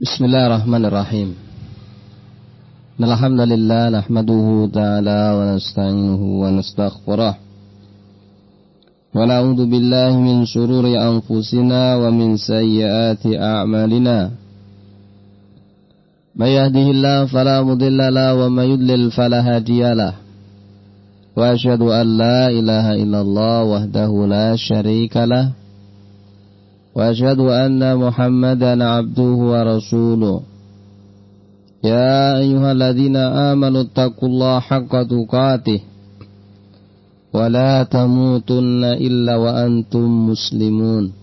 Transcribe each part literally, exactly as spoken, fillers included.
Bismillahirrahmanirrahim. Alhamdulillah nahmaduhu ta'ala wa nasta'inuhu wa nastaghfiruh. Wa na'udzu billahi min shururi anfusina wa min sayyiati a'malina. May yahdihillahu fala mudilla lahu wa may yudlil fala hadiya lahu. Wa asyhadu an la ilaha illallah wahdahu la syarika lahu. Wa asyhadu anna Muhammadan abduhu wa rasuluh. Ya ayyuhalladzina amanu taqullaha haqqa tuqatih wa la tamutunna illa wa antum muslimun.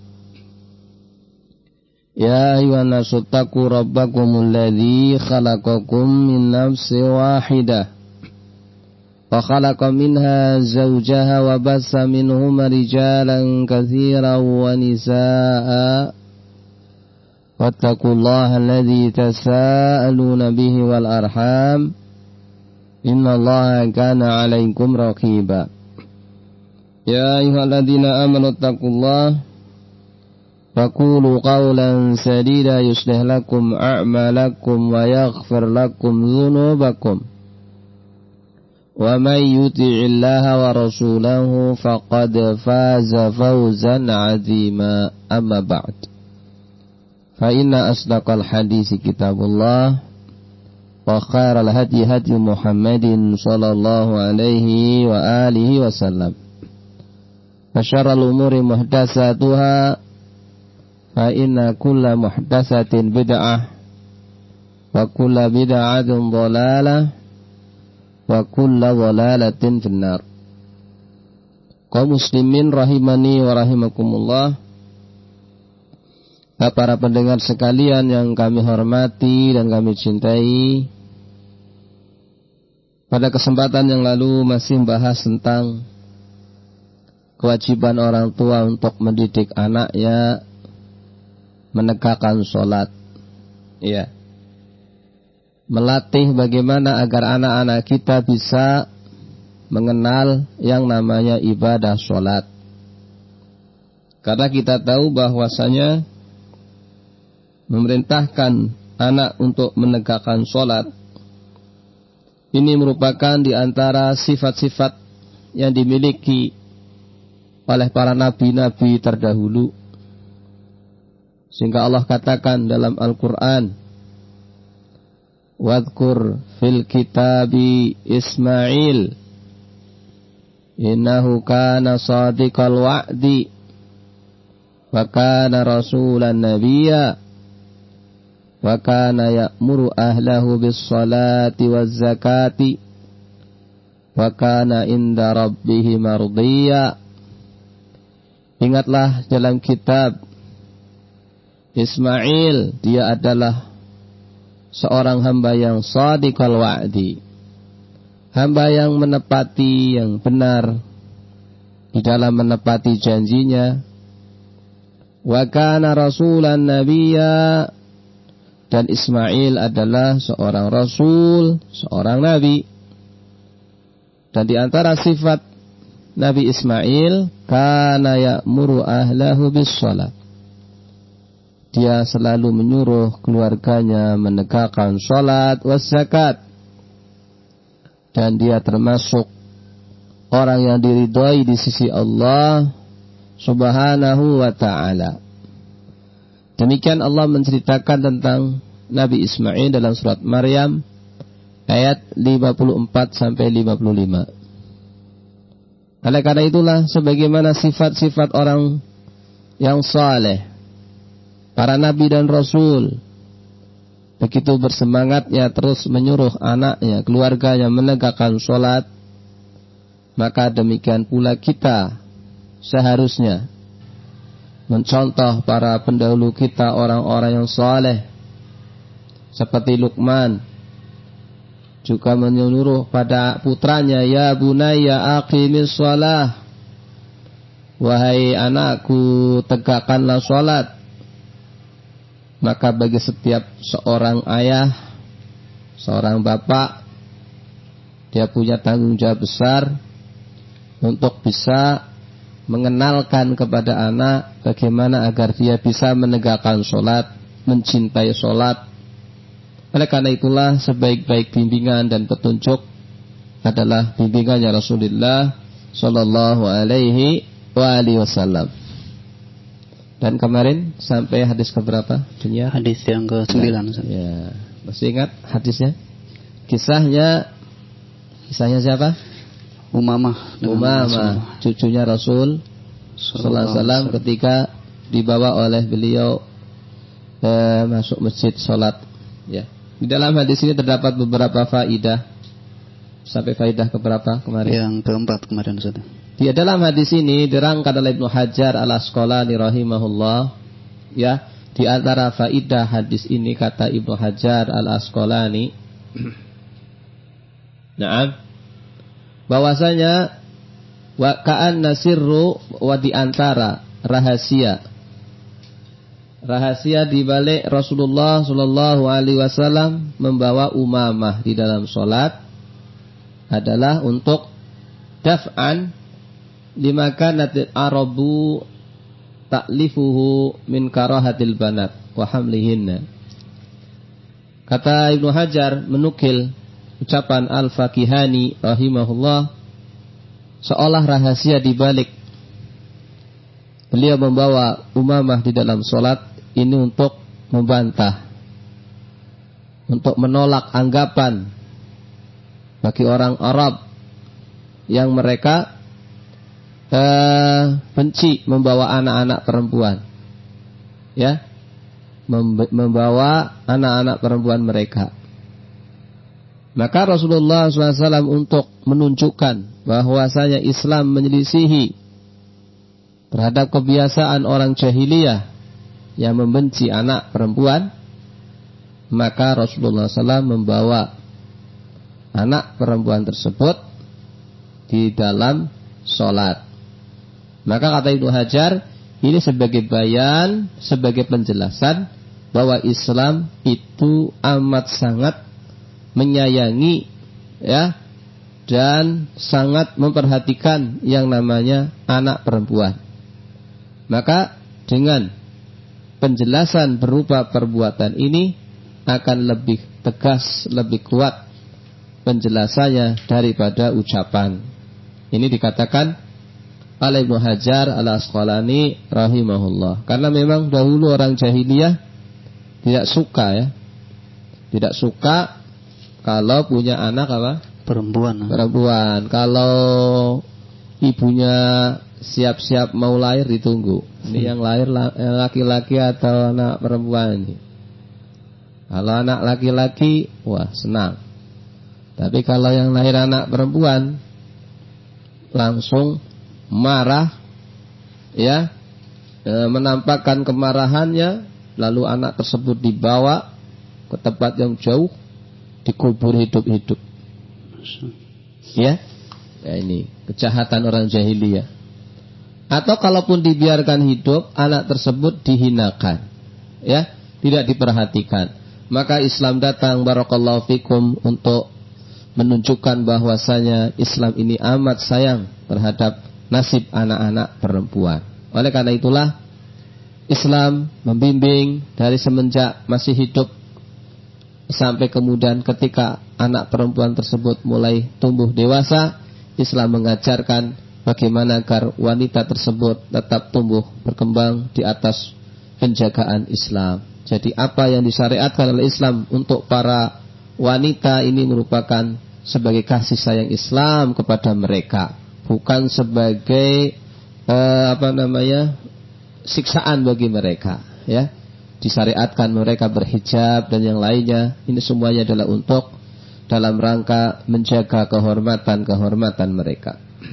Ya ayyuhan nasu taqu rabbakumul ladzi khalaqakum min nafsin wahidah wa khalaqa minha zawjaha wa bassa minhuma rijalan katsiran wa nisaa'a wattaqullaha alladzi tasaaluna bihi wal arham innallaha kana 'alaikum raqiba. Ya ayyuhalladzina amanu taqullaha faqulu qawlan sadida yuslih lakum a'malakum wa yaghfir lakum dhunubakum. Wa may yuti'illaha wa rasulahu faqad faza fawzan 'azima. Amma ba'd. Fa inna asdaqal hadisi kitabullah wa khairal hadi hadi Muhammadin sallallahu alaihi wa alihi wasallam. Wa syarrul umuri muhdatsatuha fa inna kulla muhdatsatin bid'ah wa kulla bid'atin dhalalah wa kulla dhalalatin finnar. Kaum muslimin rahimani wa rahimakumullah, para pendengar sekalian yang kami hormati dan kami cintai, pada kesempatan yang lalu masih membahas tentang kewajiban orang tua untuk mendidik anaknya menegakkan sholat, ya, melatih bagaimana agar anak-anak kita bisa mengenal yang namanya ibadah sholat. Karena kita tahu bahwasanya memerintahkan anak untuk menegakkan sholat ini merupakan di antara sifat-sifat yang dimiliki oleh para nabi-nabi terdahulu. Sehingga Allah katakan dalam Al-Quran, wadhkur fil kitabi Ismail innahu kana shadiqal wa'di wa kana rasulan nabiyya wa kana ya'muru ahlahu bis salati waz zakati wa kana inda rabbih mardiyya. Ingatlah dalam kitab Ismail, dia adalah seorang hamba yang shadiqal wa'di, hamba yang menepati, yang benar di dalam menepati janjinya. Wa kana rasulan nabiyya, dan Ismail adalah seorang rasul, seorang nabi. Dan di antara sifat Nabi Ismail, kana ya'muru ahlahu bis shalah, dia selalu menyuruh keluarganya menegakkan sholat was zakat. Dan dia termasuk orang yang diridhai di sisi Allah subhanahu wa ta'ala. Demikian Allah menceritakan tentang Nabi Ismail dalam surat Maryam ayat lima puluh empat sampai lima puluh lima. Oleh karena itulah, sebagaimana sifat-sifat orang yang saleh, para nabi dan rasul, begitu bersemangatnya terus menyuruh anaknya, keluarganya menegakkan sholat, maka demikian pula kita seharusnya mencontoh para pendahulu kita, orang-orang yang saleh, seperti Luqman, juga menyuruh pada putranya, ya bunayya aqimis shalah, wahai anakku tegakkanlah sholat. Maka bagi setiap seorang ayah, seorang bapak, dia punya tanggung jawab besar untuk bisa mengenalkan kepada anak bagaimana agar dia bisa menegakkan sholat mencintai sholat. Oleh karena itulah sebaik-baik bimbingan dan petunjuk adalah bimbingannya Rasulullah Sallallahu Alaihi Wasallam. Dan kemarin sampai hadis keberapa? Dunia? Hadis yang ke sembilan. Ya, masih ingat hadisnya? Kisahnya, kisahnya siapa? Umamah. Umamah, cucunya Rasul Sallallahu Alaihi Wasallam ketika dibawa oleh beliau eh, masuk masjid sholat. Ya. Di dalam hadis ini terdapat beberapa faidah. Sampai faidah keberapa kemarin? Yang keempat kemarin Ustaz. Di dalam hadis ini dirangkai oleh Ibnu Hajar Al-Asqalani rahimahullah, ya, di antara faidah hadis ini kata Ibnu Hajar Al-Asqalani, na'am, bahwasanya wa ka'anna sirru wa di antara rahasia rahasia di balik Rasulullah sallallahu alaihi wasallam membawa Umamah di dalam salat adalah untuk daf'an lima kanat arabu ta'lifuhu min karahatil banat wa hamlihinna. Kata Ibnu Hajar menukil ucapan Al-Fakihani rahimahullah, seolah rahasia di balik beliau membawa Umamah di dalam salat ini untuk membantah, untuk menolak anggapan bagi orang Arab yang mereka Uh, benci membawa anak-anak perempuan, ya, Mem- membawa anak-anak perempuan mereka. Maka Rasulullah shallallahu alaihi wasallam untuk menunjukkan bahwasanya Islam menyelisihi terhadap kebiasaan orang jahiliyah yang membenci anak perempuan, maka Rasulullah shallallahu alaihi wasallam membawa anak perempuan tersebut di dalam sholat. Maka kata Ibnu Hajar, ini sebagai bayan, sebagai penjelasan bahwa Islam itu amat sangat menyayangi, ya, dan sangat memperhatikan yang namanya anak perempuan. Maka dengan penjelasan berupa perbuatan ini akan lebih tegas, lebih kuat penjelasannya daripada ucapan. Ini dikatakan oleh Ibnu Hajar Al-Asqalani rahimahullah. Karena memang dahulu orang jahiliyah tidak suka, ya, tidak suka kalau punya anak apa? Perempuan. Perempuan. Kalau ibunya siap-siap mau lahir ditunggu. Ini yang lahir laki-laki atau anak perempuan ini. Kalau anak laki-laki, wah senang. Tapi kalau yang lahir anak perempuan, langsung marah, ya, e, menampakkan kemarahannya, lalu anak tersebut dibawa ke tempat yang jauh, dikubur hidup-hidup. Ya, ya ini kejahatan orang jahiliyah. Atau kalaupun dibiarkan hidup, anak tersebut dihinakan, ya, tidak diperhatikan. Maka Islam datang, barakallahu fikum, untuk menunjukkan bahwasanya Islam ini amat sayang terhadap nasib anak-anak perempuan. Oleh karena itulah Islam membimbing dari semenjak masih hidup sampai kemudian ketika anak perempuan tersebut mulai tumbuh dewasa, Islam mengajarkan bagaimana agar wanita tersebut tetap tumbuh berkembang di atas penjagaan Islam. Jadi apa yang disyariatkan oleh Islam untuk para wanita ini merupakan sebagai kasih sayang Islam kepada mereka, bukan sebagai eh, apa namanya siksaan bagi mereka, ya. Disyariatkan mereka berhijab dan yang lainnya. Ini semuanya adalah untuk dalam rangka menjaga kehormatan-kehormatan mereka.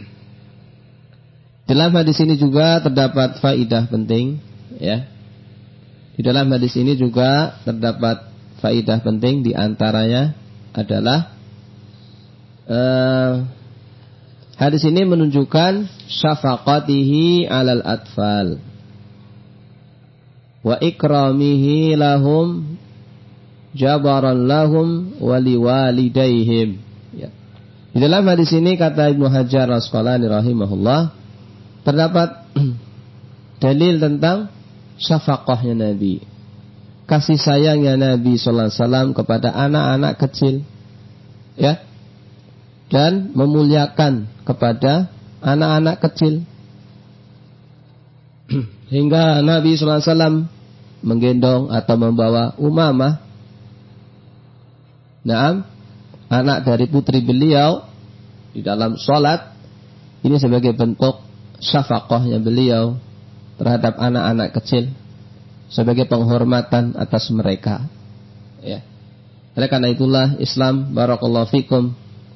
Dalam hadis ini juga terdapat faidah penting, ya. Di dalam hadis ini juga terdapat faidah penting, di antaranya adalah eh, hadis ini menunjukkan syafaqatihi alal atfal wa ikramihi lahum jabaran lahum wa liwalidaihim. Ya. Di dalam hadis ini kata Ibnu Hajar Al-Asqalani rahimahullah, terdapat dalil tentang syafaqahnya Nabi, kasih sayangnya Nabi sallallahu alaihi wasallam kepada anak-anak kecil, ya, dan memuliakan kepada anak-anak kecil, hingga Nabi sallallahu alaihi wasallam menggendong atau membawa Umamah, naam, anak dari putri beliau, di dalam sholat. Ini sebagai bentuk syafaqahnya beliau terhadap anak-anak kecil, sebagai penghormatan atas mereka, ya. Oleh karena itulah Islam, barakallahu fikum,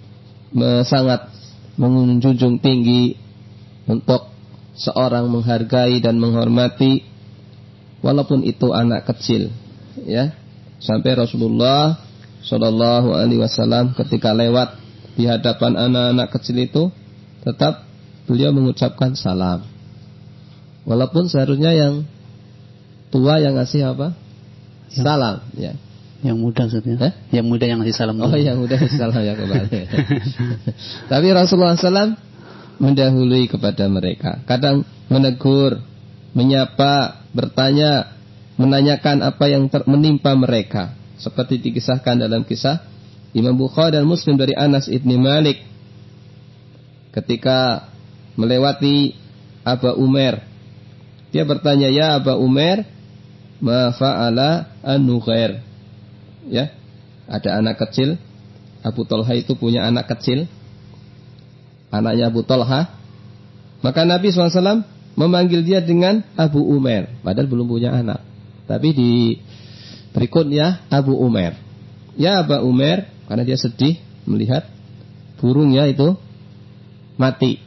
sangat menjunjung tinggi untuk seorang menghargai dan menghormati walaupun itu anak kecil, ya. Sampai Rasulullah Shallallahu Alaihi Wasallam ketika lewat di hadapan anak-anak kecil itu, tetap beliau mengucapkan salam, walaupun seharusnya yang tua yang ngasih apa? Yang, salam, ya. Yang muda maksudnya? Eh? Yang muda yang ngasih salam. Oh, dulu. Yang muda ngasih salam ya kembali. Tapi Rasulullah shallallahu alaihi wasallam mendahului kepada mereka. Kadang menegur, menyapa, bertanya, menanyakan apa yang ter- menimpa mereka. Seperti dikisahkan dalam kisah Imam Bukhari dan Muslim dari Anas ibni Malik, ketika melewati Aba Umair, dia bertanya, ya Aba Umair, ma fa'ala an-Nughair. Ya, ada anak kecil. Abu Talha itu punya anak kecil, anaknya Abu Talha. Maka Nabi shallallahu alaihi wasallam memanggil dia dengan Abu Umair, padahal belum punya anak. Tapi di berikutnya Abu Umair. Ya Aba Umair, karena dia sedih melihat burungnya itu mati.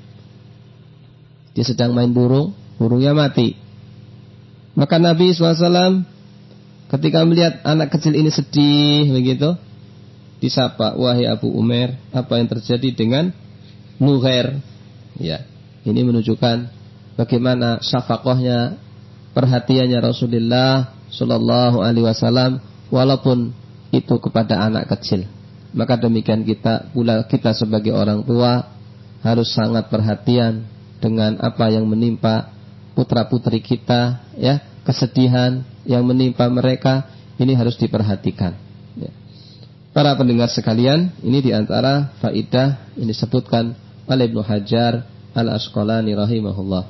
Dia sedang main burung, burungnya mati. Maka Nabi shallallahu alaihi wasallam ketika melihat anak kecil ini sedih begitu, disapa, wahai Abu Umair, apa yang terjadi dengan Nughair? Ya, ini menunjukkan bagaimana syafaqahnya, perhatiannya Rasulullah Shallallahu Alaihi Wasallam, walaupun itu kepada anak kecil. Maka demikian kita pula, kita sebagai orang tua harus sangat perhatian dengan apa yang menimpa putra putri kita, ya, kesedihan yang menimpa mereka, ini harus diperhatikan, ya. Para pendengar sekalian, ini diantara faidah yang disebutkan oleh Ibnu Hajar Al-Asqalani rahimahullah.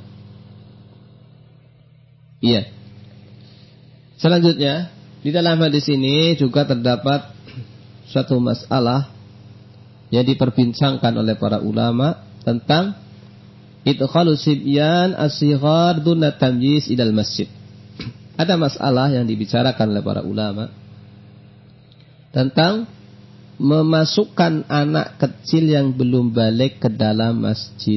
Iya. Selanjutnya, di dalam hadis ini juga terdapat suatu masalah yang diperbincangkan oleh para ulama tentang idkhalu sibyan as-sighar duna tamyiz ilal masjid. Ada masalah yang dibicarakan oleh para ulama tentang memasukkan anak kecil yang belum balik ke dalam masjid,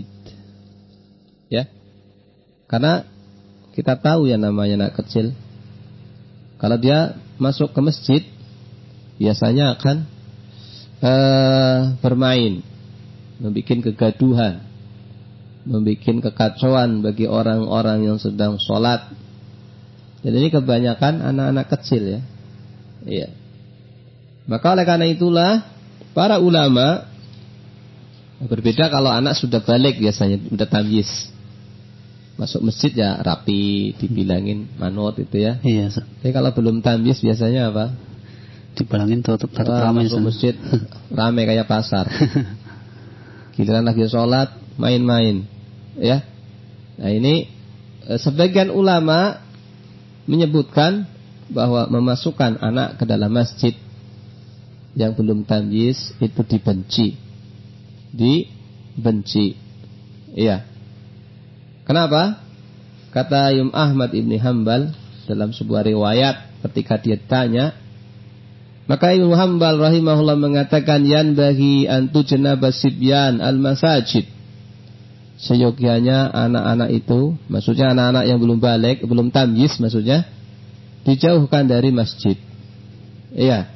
ya. Karena kita tahu ya namanya anak kecil, kalau dia masuk ke masjid biasanya akan uh, bermain, membuat kegaduhan, membuat kekacauan bagi orang-orang yang sedang sholat. Dan ini kebanyakan anak-anak kecil, ya. Iya. Maka oleh karena itulah para ulama, berbeda kalau anak sudah balik biasanya, sudah tamyiz. Masuk masjid ya rapi, dibilangin manut itu ya. Iya. Tapi kalau belum tamyiz biasanya apa? Dibilangin tutup tetap ramai. Masuk masjid ramai kayak pasar. Giliran lagi sholat main-main, ya. Nah ini sebagian ulama menyebutkan bahwa memasukkan anak ke dalam masjid yang belum tamyiz itu dibenci, dibenci, iya. Kenapa? Kata Imam Ahmad ibni Hanbal dalam sebuah riwayat ketika dia tanya, maka Imam Hanbal rahimahullah mengatakan, yan bagi antu jenabah sibyan al masajid. Seyogianya anak-anak itu, maksudnya anak-anak yang belum balik, belum tamyiz maksudnya, dijauhkan dari masjid. Iya.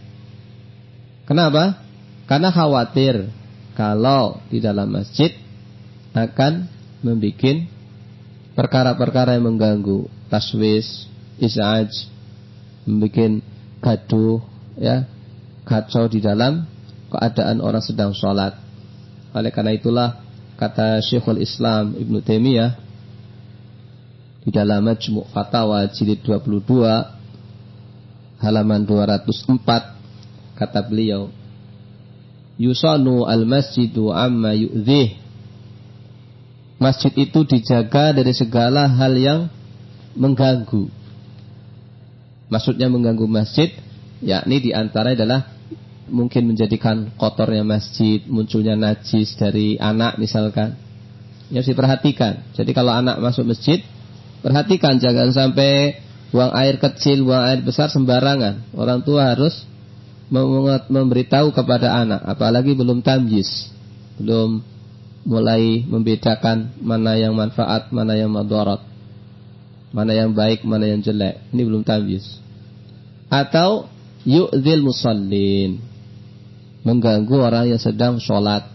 Kenapa? Karena khawatir kalau di dalam masjid akan membuat perkara-perkara yang mengganggu, taswis, is'aj, membuat gaduh, ya, kacau di dalam keadaan orang sedang sholat. Oleh karena itulah kata Syekhul Islam Ibnu Taimiyah di dalam Majmu' Fatawa jilid dua puluh dua, halaman dua ratus empat, kata beliau, yusanu al-masjidu amma yu'dhih. Masjid itu dijaga dari segala hal yang mengganggu. Maksudnya mengganggu masjid, yakni diantara adalah mungkin menjadikan kotornya masjid, munculnya najis dari anak misalkan. Ya, harus diperhatikan. Jadi kalau anak masuk masjid, perhatikan jangan sampai buang air kecil, buang air besar sembarangan. Orang tua harus memberitahu kepada anak, apalagi belum tamyiz, belum mulai membedakan mana yang manfaat, mana yang madarat, mana yang baik, mana yang jelek. Ini belum tamyiz. Atau yu'dzil musallin, mengganggu orang yang sedang sholat.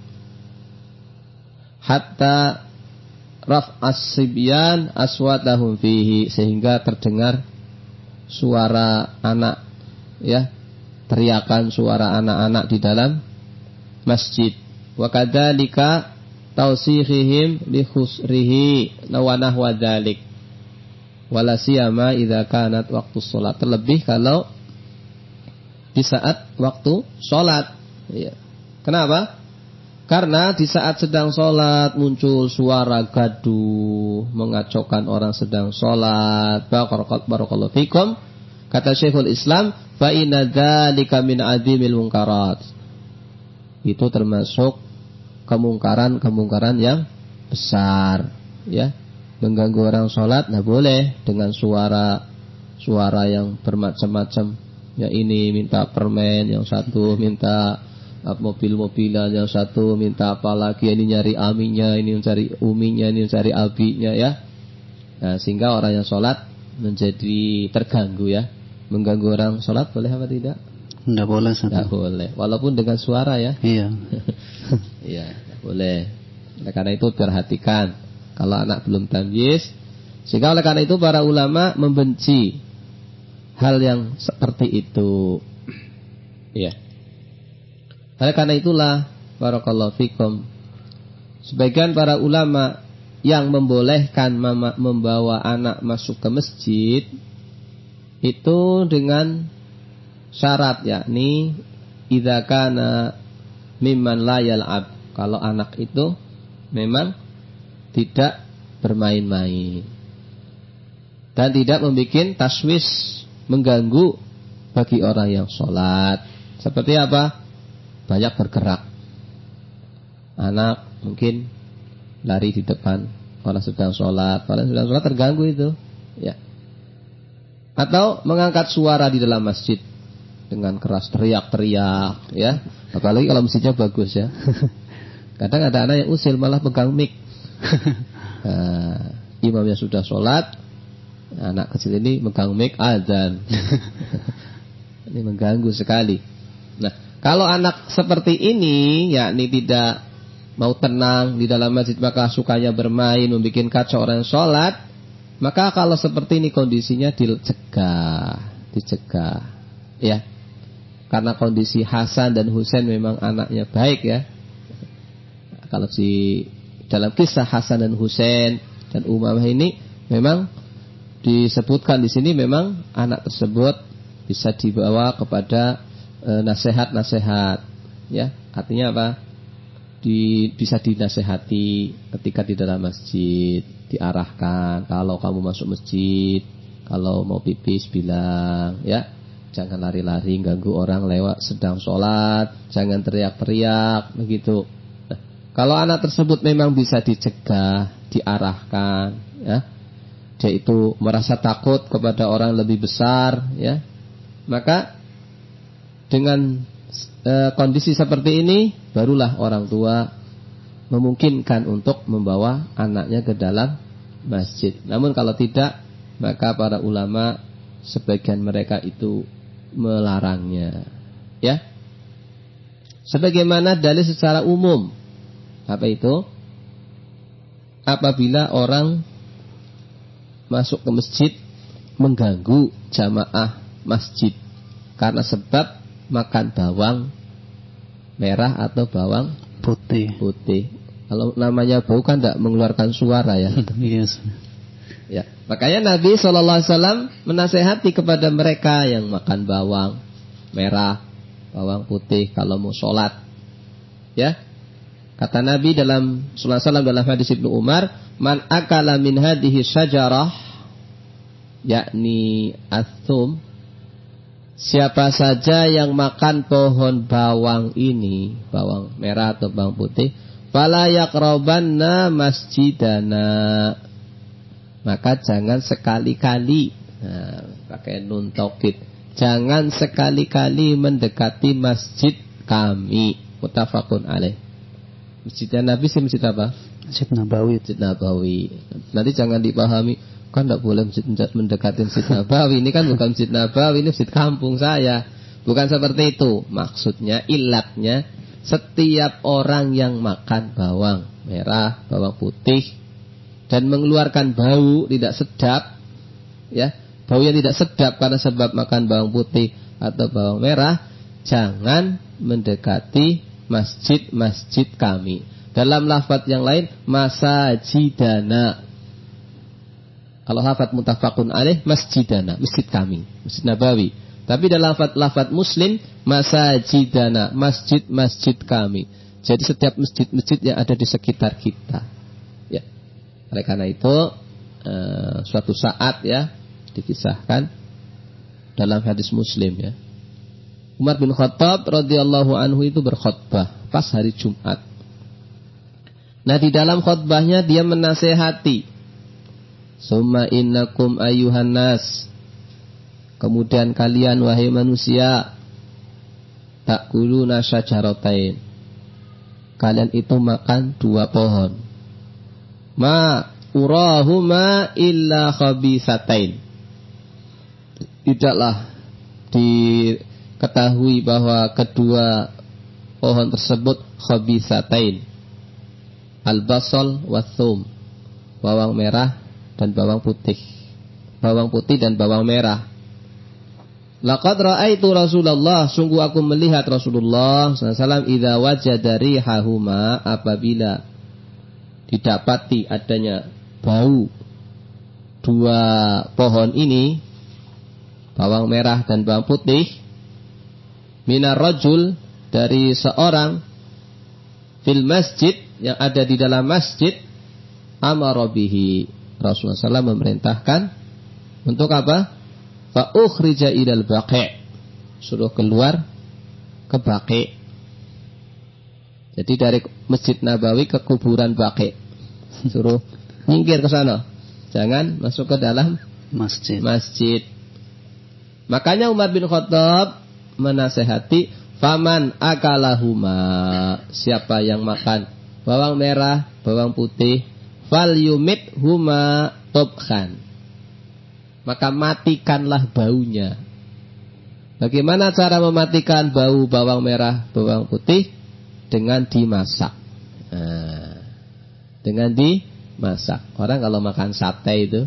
Hatta raf'as sibyan aswatahum fihi, sehingga terdengar suara anak, ya, teriakan suara anak-anak di dalam masjid. Wa kadzalika tawsihihim li khusrihi wa nahwa dzalik. Wala siyama idza kanat waktu salat, terlebih kalau di saat waktu salat. Ya. Kenapa? Karena di saat sedang sholat muncul suara gaduh, mengacaukan orang sedang sholat. Barakallahu fikum. Kata Syekhul Islam, fa inna dzalika min adzimil munkarat. Itu termasuk kemungkaran-kemungkaran yang besar, ya. Mengganggu orang sholat nggak boleh dengan suara suara yang bermacam-macam. Ya, ini minta permen, yang satu minta mobil-mobilan, yang satu minta apa lagi, ini nyari aminya, ini mencari uminya, ini mencari abinya, ya. Nah, sehingga orang yang sholat menjadi terganggu, ya. Mengganggu orang sholat boleh apa tidak? Tidak boleh. Tidak boleh, walaupun dengan suara, ya. Iya. Iya, tidak boleh. Oleh karena itu perhatikan kalau anak belum tamyiz. Sehingga oleh karena itu para ulama membenci hal yang seperti itu. Iya. Oleh karena itulah, barakallahu fikum, sebagian para ulama yang membolehkan mama membawa anak masuk ke masjid itu dengan syarat, yakni idza kana mimman la yal'ab, kalau anak itu memang tidak bermain-main dan tidak membuat taswis, mengganggu bagi orang yang sholat. Seperti apa? Banyak bergerak. Anak mungkin lari di depan orang sedang sholat, orang sedang sholat terganggu itu, ya. Atau mengangkat suara di dalam masjid dengan keras, teriak-teriak, ya. Apalagi kalau masjidnya bagus, ya. Kadang ada anak yang usil malah pegang mic. Nah, imamnya sudah sholat, anak kecil ini megang mic azan. Ini mengganggu sekali. Nah, kalau anak seperti ini, yakni tidak mau tenang di dalam masjid, maka sukanya bermain, membuat kacau orang sholat, maka kalau seperti ini kondisinya dicegah, dicegah, ya. Karena kondisi Hasan dan Husain memang anaknya baik, ya. Kalau di dalam kisah Hasan dan Husain dan Umamah ini memang disebutkan di sini memang anak tersebut bisa dibawa kepada nasihat-nasihat, ya, artinya apa? Di, bisa dinasehati ketika di dalam masjid, diarahkan kalau kamu masuk masjid, kalau mau pipis bilang, ya, jangan lari-lari ganggu orang lewat sedang sholat, jangan teriak-teriak, begitu. Nah, kalau anak tersebut memang bisa dicegah, diarahkan, ya, dia itu merasa takut kepada orang lebih besar, ya, maka dengan e, kondisi seperti ini barulah orang tua memungkinkan untuk membawa anaknya ke dalam masjid. Namun kalau tidak, maka para ulama sebagian mereka itu melarangnya, ya. Sebagaimana dalil secara umum, apa itu? Apabila orang masuk ke masjid mengganggu jamaah masjid karena sebab makan bawang merah atau bawang putih. Putih. Kalau namanya bau kan tidak mengeluarkan suara, ya. Yes. Ya. Makanya Nabi shallallahu alaihi wasallam menasehati kepada mereka yang makan bawang merah, bawang putih kalau mau sholat. Ya, kata Nabi dalam sallallahu alaihi wasallam dalam hadis Ibnu Umar, man akala min hadhihi syajarah, yakni athum, siapa saja yang makan pohon bawang ini, bawang merah atau bawang putih, fala yaqrabanna masjidana, maka jangan sekali-kali, nah, pakai nun taukid, jangan sekali-kali mendekati masjid kami. Muttafaqun alaih. Masjidnya Nabi sih masjid apa? Masjid Nabawi. Masjid Nabawi. Nanti jangan dipahami, kan tidak boleh masjid mendekati Masjid Nabawi. Ini kan bukan Masjid Nabawi, ini masjid kampung saya. Bukan seperti itu. Maksudnya, ilatnya, setiap orang yang makan bawang merah, bawang putih, dan mengeluarkan bau tidak sedap, ya, bau yang tidak sedap karena sebab makan bawang putih atau bawang merah, jangan mendekati masjid-masjid kami. Dalam lafaz yang lain, masajidana. Kalau lafaz muttafaqun alaih, masjidana, masjid kami, Masjid Nabawi. Tapi dalam lafaz Muslim, masajidana, masjid-masjid kami. Jadi setiap masjid-masjid yang ada di sekitar kita. Ya. Oleh karena itu, uh, suatu saat ya dikisahkan dalam hadis Muslim ya, Umar bin Khattab radhiyallahu anhu itu berkhutbah pas hari Jumat. Nah, di dalam khutbahnya dia menasehati, summa innakum ayyuhan nas, kemudian kalian wahai manusia, takuluna syajaratain, kalian itu makan dua pohon, ma urahuma illa khabisatain, tidaklah diketahui bahwa kedua pohon tersebut khabisatain, al-basal wa thum, bawang merah dan bawang putih, bawang putih dan bawang merah. Laqad ra'aitu Rasulullah, sungguh aku melihat Rasulullah sallallahu alaihi wasallam idza wajada rihahuma, apabila didapati adanya bau dua pohon ini, bawang merah dan bawang putih, minar rajul, dari seorang, fil masjid, yang ada di dalam masjid, amara bihi, Rasulullah sallallahu alaihi wasallam memerintahkan untuk apa? Fa ukhrija ilal baqi', suruh keluar ke Baqi'. Jadi dari Masjid Nabawi ke kuburan Baqi', suruh nyingkir ke sana, jangan masuk ke dalam masjid. Masjid. Makanya Umar bin Khattab menasehati, faman akalahuma, siapa yang makan bawang merah, bawang putih, fal yumit huma tobkhan, maka matikanlah baunya. Bagaimana cara mematikan bau bawang merah, bawang putih? Dengan dimasak. Nah, dengan dimasak. Orang kalau makan sate itu,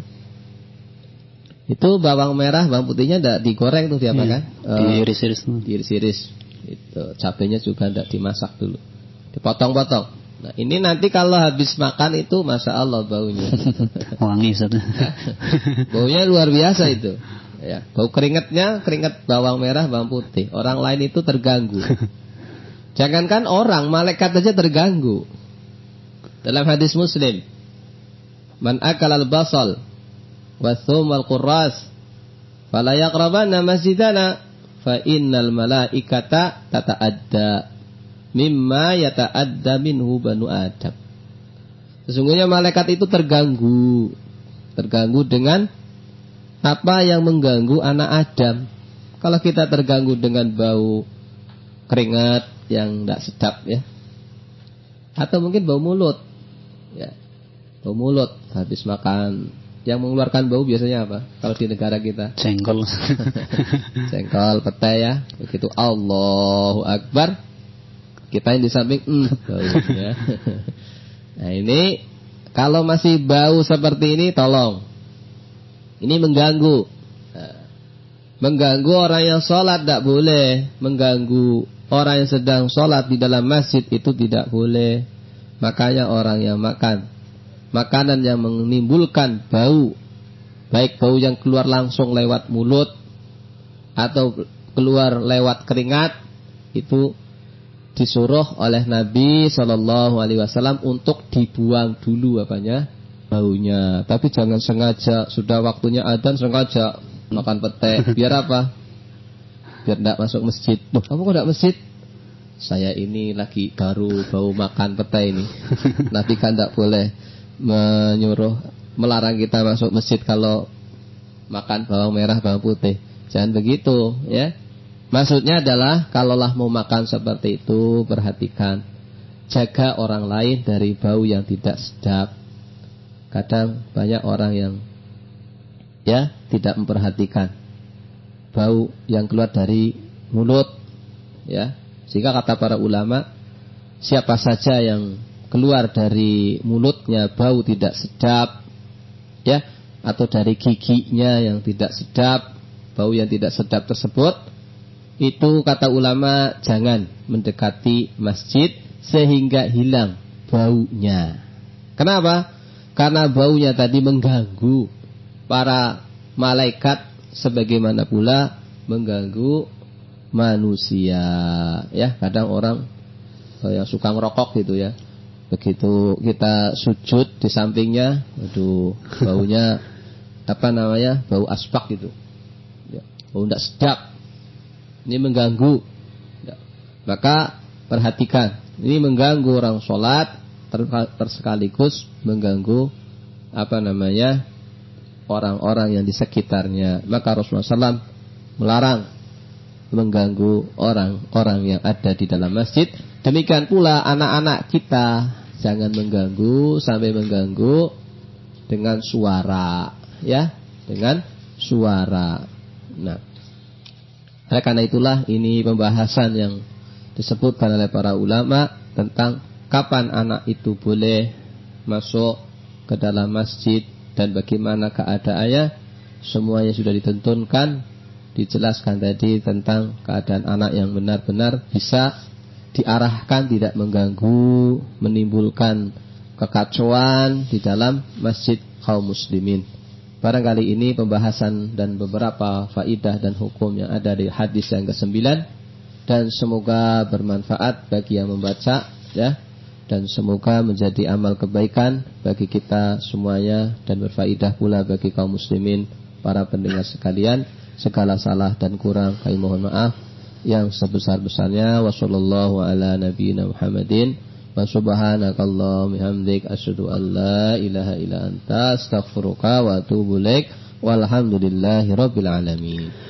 itu bawang merah, bawang putihnya tidak digoreng tuh, diapakan? Ya, diiris-iris. Oh, diiris-iris. Itu cabenya juga tidak dimasak dulu, dipotong-potong. Nah, ini nanti kalau habis makan itu, masya Allah baunya wangi satu. Baunya luar biasa itu ya. Bau keringatnya, keringat bawang merah, bawang putih. Orang lain itu terganggu. Jangankan orang, malaikat aja terganggu. Dalam hadis Muslim, man akal al-basal wa thum al-qurras fala yaqrabanna masjidana fa innal malaikata tata'adda mimma yata'adda minhu banu Adam. Sesungguhnya malaikat itu terganggu, terganggu dengan apa yang mengganggu anak Adam. Kalau kita terganggu dengan bau keringat yang tidak sedap ya, atau mungkin bau mulut ya, bau mulut habis makan, yang mengeluarkan bau biasanya apa kalau di negara kita? Jengkol. Jengkol, petai ya. Begitu Allahu Akbar, kita yang di samping mm, baunya. Nah, ini kalau masih bau seperti ini, tolong, ini mengganggu. Nah, mengganggu orang yang sholat tidak boleh, mengganggu orang yang sedang sholat di dalam masjid itu tidak boleh. Makanya orang yang makan makanan yang menimbulkan bau baik bau yang keluar langsung lewat mulut atau keluar lewat keringat, itu disuruh oleh Nabi Shallallahu Alaihi Wasallam untuk dibuang dulu apanya, baunya. Tapi jangan sengaja sudah waktunya adzan sengaja makan pete. Biar apa? Biar tidak masuk masjid. Loh, kamu kok tidak masjid? Saya ini lagi baru bau makan pete ini. Nabi kan tidak boleh menyuruh, melarang kita masuk masjid kalau makan bawang merah, bawang putih. Jangan begitu, ya. Maksudnya adalah kalaulah mau makan seperti itu, perhatikan, jaga orang lain dari bau yang tidak sedap. Kadang banyak orang yang ya tidak memperhatikan bau yang keluar dari mulut, ya. Sehingga kata para ulama, siapa saja yang keluar dari mulutnya bau tidak sedap, ya, atau dari giginya yang tidak sedap, bau yang tidak sedap tersebut, itu kata ulama jangan mendekati masjid sehingga hilang baunya. Kenapa? Karena baunya tadi mengganggu para malaikat sebagaimana pula mengganggu manusia. Ya, kadang orang yang suka ngerokok gitu ya, begitu kita sujud di sampingnya, aduh baunya apa namanya, bau asbak gitu, ya, bau tidak sedap. Ini mengganggu, ya. Maka perhatikan, ini mengganggu orang sholat, tersekaligus mengganggu apa namanya orang-orang yang di sekitarnya. Maka Rasulullah shallallahu alaihi wasallam melarang mengganggu orang-orang yang ada di dalam masjid. Demikian pula anak-anak kita jangan mengganggu sampai mengganggu dengan suara, ya, dengan suara. Nah, oleh karena itulah ini pembahasan yang disebutkan oleh para ulama tentang kapan anak itu boleh masuk ke dalam masjid dan bagaimana keadaannya. Semuanya sudah ditentukan, dijelaskan tadi tentang keadaan anak yang benar-benar bisa diarahkan, tidak mengganggu, menimbulkan kekacauan di dalam masjid kaum muslimin. Barangkali ini pembahasan dan beberapa faidah dan hukum yang ada di hadis yang kesembilan, dan semoga bermanfaat bagi yang membaca, ya, dan semoga menjadi amal kebaikan bagi kita semuanya dan berfaidah pula bagi kaum muslimin, para pendengar sekalian. Segala salah dan kurang kami mohon maaf yang sebesar-besarnya. Wassallallahu ala nabiyyina Muhammadin wa subhanakallahumma bihamdik asyhadu an la ilaha illa anta astaghfiruka wa atubu ilaik. Walhamdulillahi rabbil alamin.